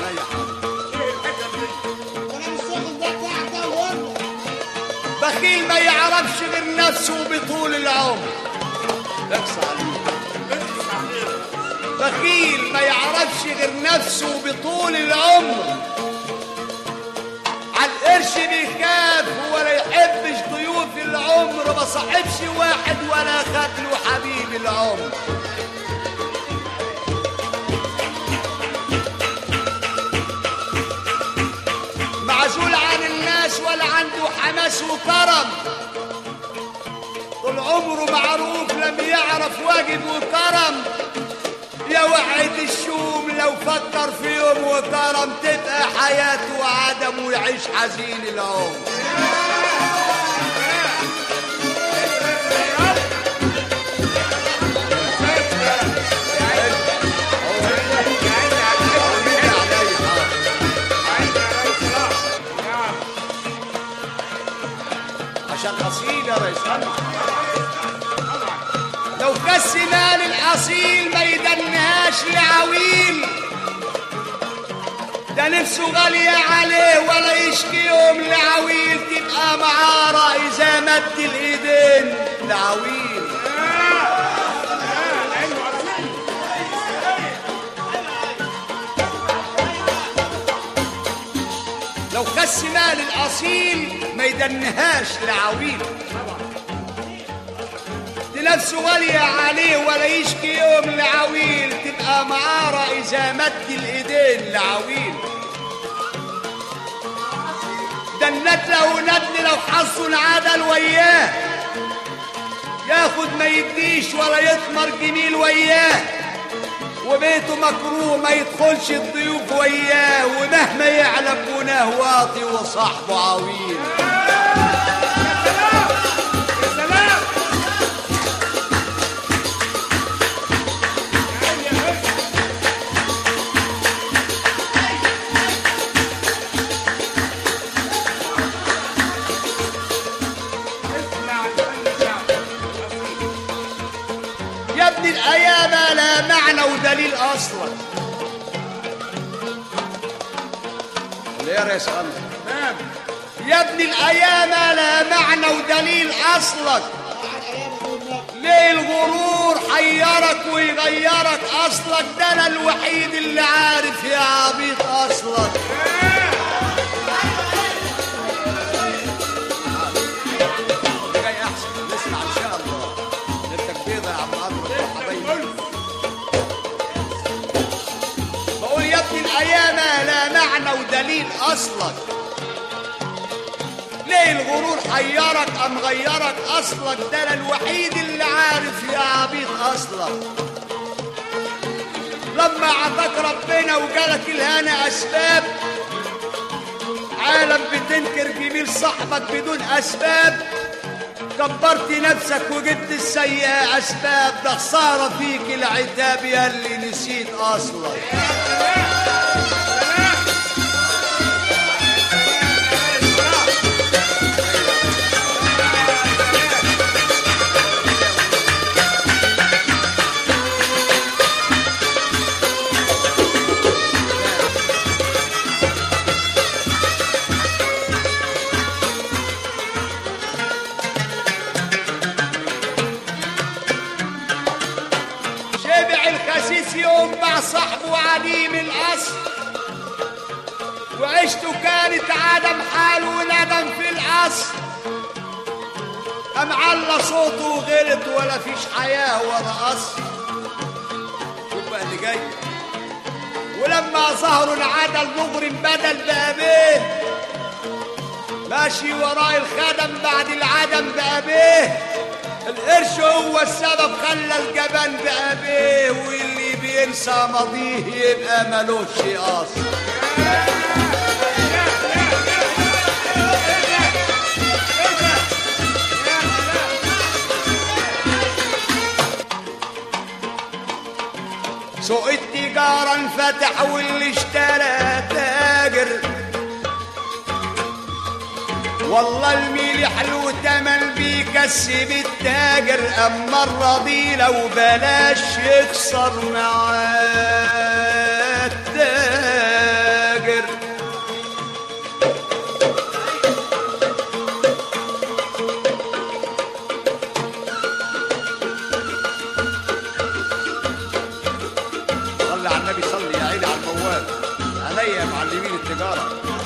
عليا حاضر. ايه الحته دي؟ كلام الشيخ ده بتاعك ده وهم. بخيل ما يعرفش غير نفسه بطول العمر. اقصى عليه. بخيل ما يعرفش غير نفسه بطول العمر. على القرش بيخاف ولا يحبش ضيوف العمر. ما صاحبش واحد ولا خد له حبيب العمر. معزول عن الناس ولا عنده حماس وكرم. طول عمره معروف لم يعرف واجب وكرم. يا وعد الشوم لو فكر في يوم وكرم تبقى حياته عدم ويعيش حزين العمر. عشان اصيل يا ريس. لو كس مال الاصيل ما يدنهاش لعويل. ده نفسه غالية عليه ولا يشكي يوم لعويل. تبقى معارة اذا مد الايدين لعويل. لو كس مال الاصيل ما يدنهاش لعويل. نفسه غالية عليه ولا يشكي يوم لعويل. تبقى معارة إذا مد الإيدين لعويل. ده الند له ند لو حظه انعدل وياه. ياخد ما يديش ولا يثمر جميل وياه. وبيته مكروه ما يدخلش الضيوف وياه. ومهما يعلم بناه واطي وصاحبه عويل. الأيام لا معنى ودليل أصلا. ليه يا ريس الله؟ يا ابن الأيام لا معنى ودليل أصلك. ليه الغرور حيرك ويغيرك أصلك؟ ده أنا الوحيد اللي عارف يا عبيط أصلك. جاي أحسن نسمع إن شاء الله. أنت كبيرة يا عم عمرو. بقول يا ابن الأيام لا معنى ودليل أصلك. ليه الغرور حيرك أم غيرك أصلك؟ ده أنا الوحيد اللي عارف يا عبيط أصلك. لما عطاك ربنا وجالك الهنا أسباب. عالم بتنكر جميل صاحبك بدون أسباب. كبرت نفسك وجبت السيئة أسباب. ده خسارة فيك العتاب ياللي نسيت أصلك. يوم مع صاحبه عديم الأصل. وعيشته كانت عدم حال وندم في الأصل. قام على صوته وغلط ولا فيش حياة ولا أصل. شوف بقى اللي جاي. ولما ظهروا العدل مغرم بدل بأبيه. ماشي وراء الخدم بعد العدم بأبيه. القرش هو السبب خلى الجبان بأبيه. واللي بينسى ماضيه يبقى ملوش أصل. سوق التجارة انفتح واللي اشترى تاجر. والله الميل حلو تمن بيكسب التاجر. اما الرضي لو بلاش يخسر معاه التاجر. يا معلمين التجاره.